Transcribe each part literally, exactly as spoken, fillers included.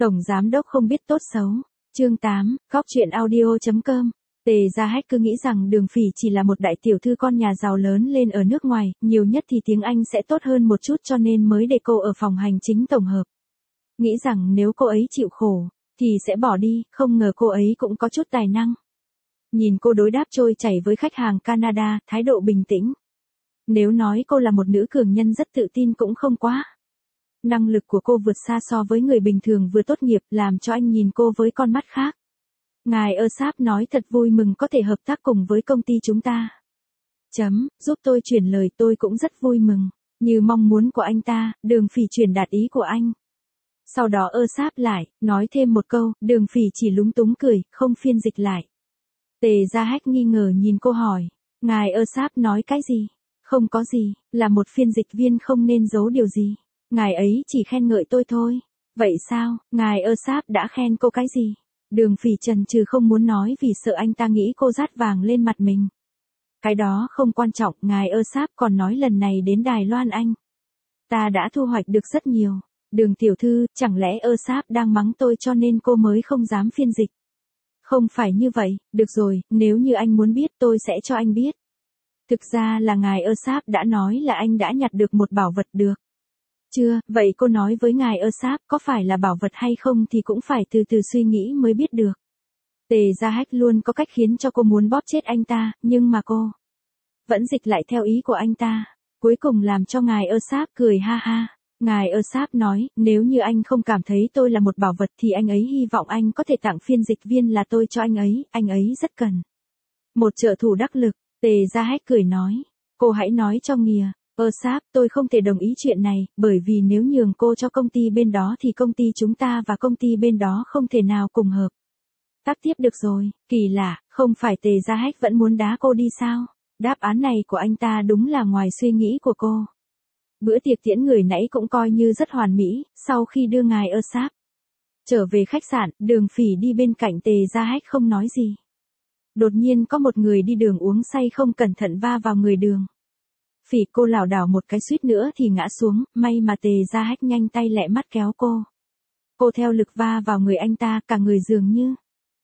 Tổng giám đốc không biết tốt xấu. Chương tám, Góc truyện audio chấm com. Tề Gia Hách cứ nghĩ rằng Đường Phỉ chỉ là một đại tiểu thư con nhà giàu lớn lên ở nước ngoài, nhiều nhất thì tiếng Anh sẽ tốt hơn một chút cho nên mới để cô ở phòng hành chính tổng hợp. Nghĩ rằng nếu cô ấy chịu khổ, thì sẽ bỏ đi, không ngờ cô ấy cũng có chút tài năng. Nhìn cô đối đáp trôi chảy với khách hàng Canada, thái độ bình tĩnh. Nếu nói cô là một nữ cường nhân rất tự tin cũng không quá. Năng lực của cô vượt xa so với người bình thường vừa tốt nghiệp, làm cho anh nhìn cô với con mắt khác. Ngài Ersap nói thật vui mừng có thể hợp tác cùng với công ty chúng ta. Chấm, giúp tôi chuyển lời, tôi cũng rất vui mừng. Như mong muốn của anh ta, Đường Phỉ truyền đạt ý của anh. Sau đó Ersap lại, nói thêm một câu, Đường Phỉ chỉ lúng túng cười, không phiên dịch lại. Tề Gia Hách nghi ngờ nhìn cô hỏi, ngài Ersap nói cái gì? Không có gì, là một phiên dịch viên không nên giấu điều gì. Ngài ấy chỉ khen ngợi tôi thôi. Vậy sao, ngài Ersap đã khen cô cái gì? Đường Phỉ chần chừ không muốn nói vì sợ anh ta nghĩ cô dát vàng lên mặt mình. Cái đó không quan trọng, ngài Ersap còn nói lần này đến Đài Loan anh. Ta đã thu hoạch được rất nhiều. Đường tiểu thư, chẳng lẽ Ersap đang mắng tôi cho nên cô mới không dám phiên dịch? Không phải như vậy, được rồi, nếu như anh muốn biết tôi sẽ cho anh biết. Thực ra là ngài Ersap đã nói là anh đã nhặt được một bảo vật được. Chưa, vậy cô nói với ngài Ersap có phải là bảo vật hay không thì cũng phải từ từ suy nghĩ mới biết được. Tề Gia Hách luôn có cách khiến cho cô muốn bóp chết anh ta, nhưng mà cô vẫn dịch lại theo ý của anh ta, cuối cùng làm cho ngài Ersap cười ha ha. Ngài Ersap nói, nếu như anh không cảm thấy tôi là một bảo vật thì anh ấy hy vọng anh có thể tặng phiên dịch viên là tôi cho anh ấy, anh ấy rất cần một trợ thủ đắc lực. Tề Gia Hách cười nói, cô hãy nói cho nghìa. Ersap, tôi không thể đồng ý chuyện này, bởi vì nếu nhường cô cho công ty bên đó thì công ty chúng ta và công ty bên đó không thể nào cùng hợp tác tiếp được rồi. Kỳ lạ, không phải Tề Gia Hách vẫn muốn đá cô đi sao? Đáp án này của anh ta đúng là ngoài suy nghĩ của cô. Bữa tiệc tiễn người nãy cũng coi như rất hoàn mỹ, sau khi đưa ngài Ersap trở về khách sạn, Đường Phỉ đi bên cạnh Tề Gia Hách không nói gì. Đột nhiên có một người đi đường uống say không cẩn thận va vào người Đường Phỉ, cô lảo đảo một cái suýt nữa thì ngã xuống, may mà Tề Gia Hách nhanh tay lẹ mắt kéo cô. Cô theo lực va vào người anh ta, cả người dường như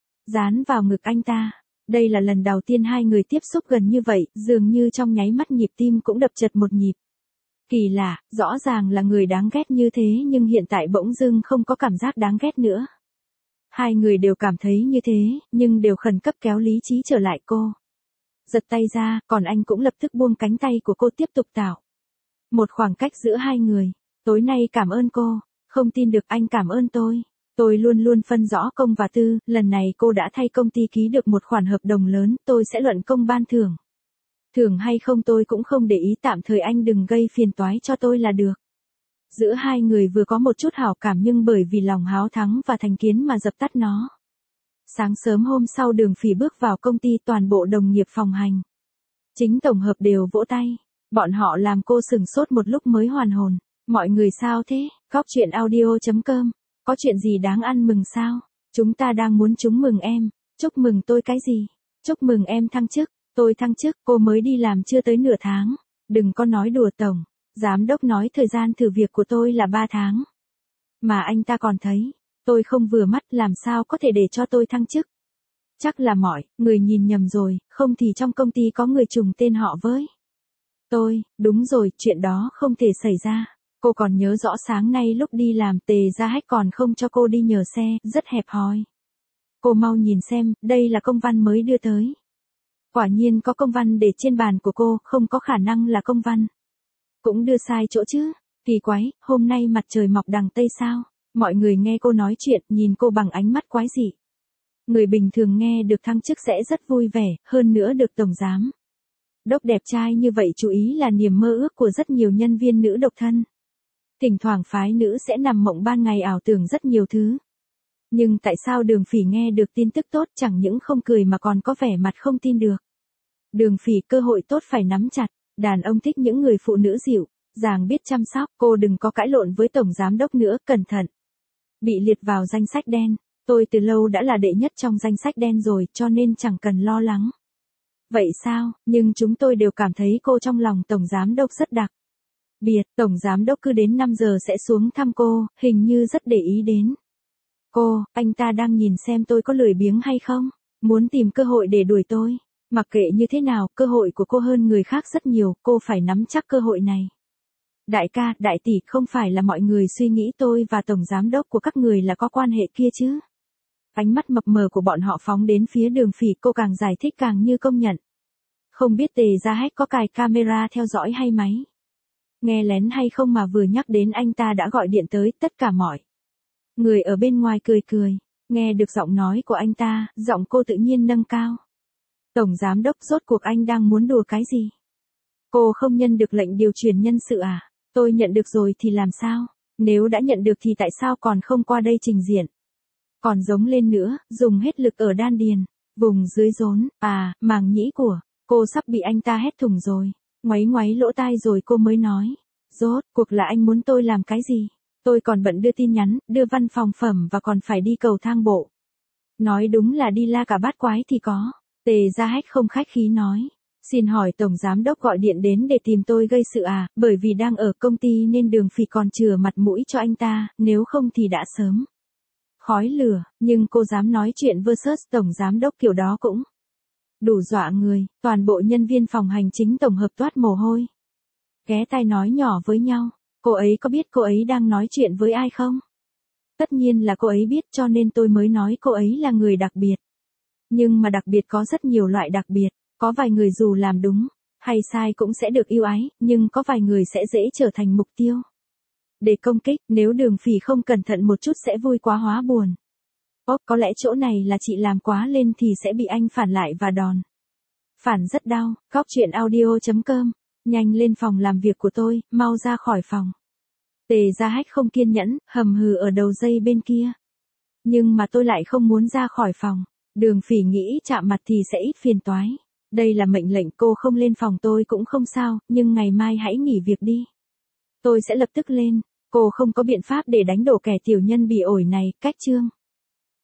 dán vào ngực anh ta. Đây là lần đầu tiên hai người tiếp xúc gần như vậy, dường như trong nháy mắt nhịp tim cũng đập chật một nhịp. Kỳ lạ, rõ ràng là người đáng ghét như thế nhưng hiện tại bỗng dưng không có cảm giác đáng ghét nữa. Hai người đều cảm thấy như thế, nhưng đều khẩn cấp kéo lý trí trở lại cô. Giật tay ra, còn anh cũng lập tức buông cánh tay của cô tiếp tục tạo một khoảng cách giữa hai người. Tối nay cảm ơn cô, không tin được anh cảm ơn tôi. Tôi luôn luôn phân rõ công và tư, lần này cô đã thay công ty ký được một khoản hợp đồng lớn, tôi sẽ luận công ban thưởng. Thưởng hay không tôi cũng không để ý, tạm thời anh đừng gây phiền toái cho tôi là được. Giữa hai người vừa có một chút hảo cảm nhưng bởi vì lòng háo thắng và thành kiến mà dập tắt nó. Sáng sớm hôm sau Đường Phỉ bước vào công ty, toàn bộ đồng nghiệp phòng hành chính tổng hợp đều vỗ tay. Bọn họ làm cô sửng sốt một lúc mới hoàn hồn. Mọi người sao thế? Góc truyện audio chấm com. Có chuyện gì đáng ăn mừng sao? Chúng ta đang muốn chúc mừng em. Chúc mừng tôi cái gì? Chúc mừng em thăng chức. Tôi thăng chức, cô mới đi làm chưa tới nửa tháng. Đừng có nói đùa tổng. Giám đốc nói thời gian thử việc của tôi là ba tháng. Mà anh ta còn thấy tôi không vừa mắt, làm sao có thể để cho tôi thăng chức. Chắc là mọi người nhìn nhầm rồi, không thì trong công ty có người trùng tên họ với tôi. Đúng rồi, chuyện đó không thể xảy ra. Cô còn nhớ rõ sáng nay lúc đi làm Tề Gia Hách còn không cho cô đi nhờ xe, rất hẹp hòi. Cô mau nhìn xem, đây là công văn mới đưa tới. Quả nhiên có công văn để trên bàn của cô, không có khả năng là công văn cũng đưa sai chỗ chứ. Kỳ quái, hôm nay mặt trời mọc đằng Tây sao? Mọi người nghe cô nói chuyện, nhìn cô bằng ánh mắt quái dị. Người bình thường nghe được thăng chức sẽ rất vui vẻ, hơn nữa được tổng giám đốc đẹp trai như vậy chú ý là niềm mơ ước của rất nhiều nhân viên nữ độc thân. Thỉnh thoảng phái nữ sẽ nằm mộng ban ngày ảo tưởng rất nhiều thứ. Nhưng tại sao Đường Phỉ nghe được tin tức tốt chẳng những không cười mà còn có vẻ mặt không tin được. Đường Phỉ, cơ hội tốt phải nắm chặt. Đàn ông thích những người phụ nữ dịu dàng biết chăm sóc. Cô đừng có cãi lộn với tổng giám đốc nữa, cẩn thận bị liệt vào danh sách đen. Tôi từ lâu đã là đệ nhất trong danh sách đen rồi, cho nên chẳng cần lo lắng. Vậy sao, nhưng chúng tôi đều cảm thấy cô trong lòng tổng giám đốc rất đặc biệt. Tổng giám đốc cứ đến năm giờ sẽ xuống thăm cô, hình như rất để ý đến Cô, anh ta đang nhìn xem tôi có lười biếng hay không? Muốn tìm cơ hội để đuổi tôi. Mặc kệ như thế nào, cơ hội của cô hơn người khác rất nhiều, cô phải nắm chắc cơ hội này. Đại ca, đại tỷ, không phải là mọi người suy nghĩ tôi và tổng giám đốc của các người là có quan hệ kia chứ? Ánh mắt mập mờ của bọn họ phóng đến phía Đường Phỉ, cô càng giải thích càng như công nhận. Không biết Tề Gia Hách có cài camera theo dõi hay máy nghe lén hay không mà vừa nhắc đến anh ta đã gọi điện tới tất cả mọi người ở bên ngoài cười cười. Nghe được giọng nói của anh ta, giọng cô tự nhiên nâng cao. Tổng giám đốc, rốt cuộc anh đang muốn đùa cái gì? Cô không nhận được lệnh điều chuyển nhân sự à? Tôi nhận được rồi thì làm sao? Nếu đã nhận được thì tại sao còn không qua đây trình diện? Còn giống lên nữa, dùng hết lực ở đan điền, vùng dưới rốn, à, màng nhĩ của cô sắp bị anh ta hét thủng rồi. Ngoáy ngoáy lỗ tai rồi cô mới nói. Rốt cuộc là anh muốn tôi làm cái gì? Tôi còn bận đưa tin nhắn, đưa văn phòng phẩm và còn phải đi cầu thang bộ. Nói đúng là đi la cả bát quái thì có. Tề Gia Hách không khách khí nói. Xin hỏi tổng giám đốc gọi điện đến để tìm tôi gây sự à, bởi vì đang ở công ty nên Đường Phỉ còn chừa mặt mũi cho anh ta, nếu không thì đã sớm khói lửa, nhưng cô dám nói chuyện versus tổng giám đốc kiểu đó cũng đủ dọa người. Toàn bộ nhân viên phòng hành chính tổng hợp toát mồ hôi. Ghé tai nói nhỏ với nhau, cô ấy có biết cô ấy đang nói chuyện với ai không? Tất nhiên là cô ấy biết, cho nên tôi mới nói cô ấy là người đặc biệt. Nhưng mà đặc biệt có rất nhiều loại đặc biệt, có vài người dù làm đúng hay sai cũng sẽ được yêu ái, nhưng có vài người sẽ dễ trở thành mục tiêu để công kích, nếu Đường Phỉ không cẩn thận một chút sẽ vui quá hóa buồn. Ốc, có lẽ chỗ này là chị làm quá lên thì sẽ bị anh phản lại và đòn phản rất đau. Góc chuyện audio chấm com. Nhanh lên phòng làm việc của tôi, mau ra khỏi phòng. Tề Gia Hách không kiên nhẫn, hầm hừ ở đầu dây bên kia. Nhưng mà tôi lại không muốn ra khỏi phòng. Đường Phỉ nghĩ chạm mặt thì sẽ ít phiền toái. Đây là mệnh lệnh, cô không lên phòng tôi cũng không sao, nhưng ngày mai hãy nghỉ việc đi. Tôi sẽ lập tức lên. Cô không có biện pháp để đánh đổ kẻ tiểu nhân bỉ ổi này, cách chương.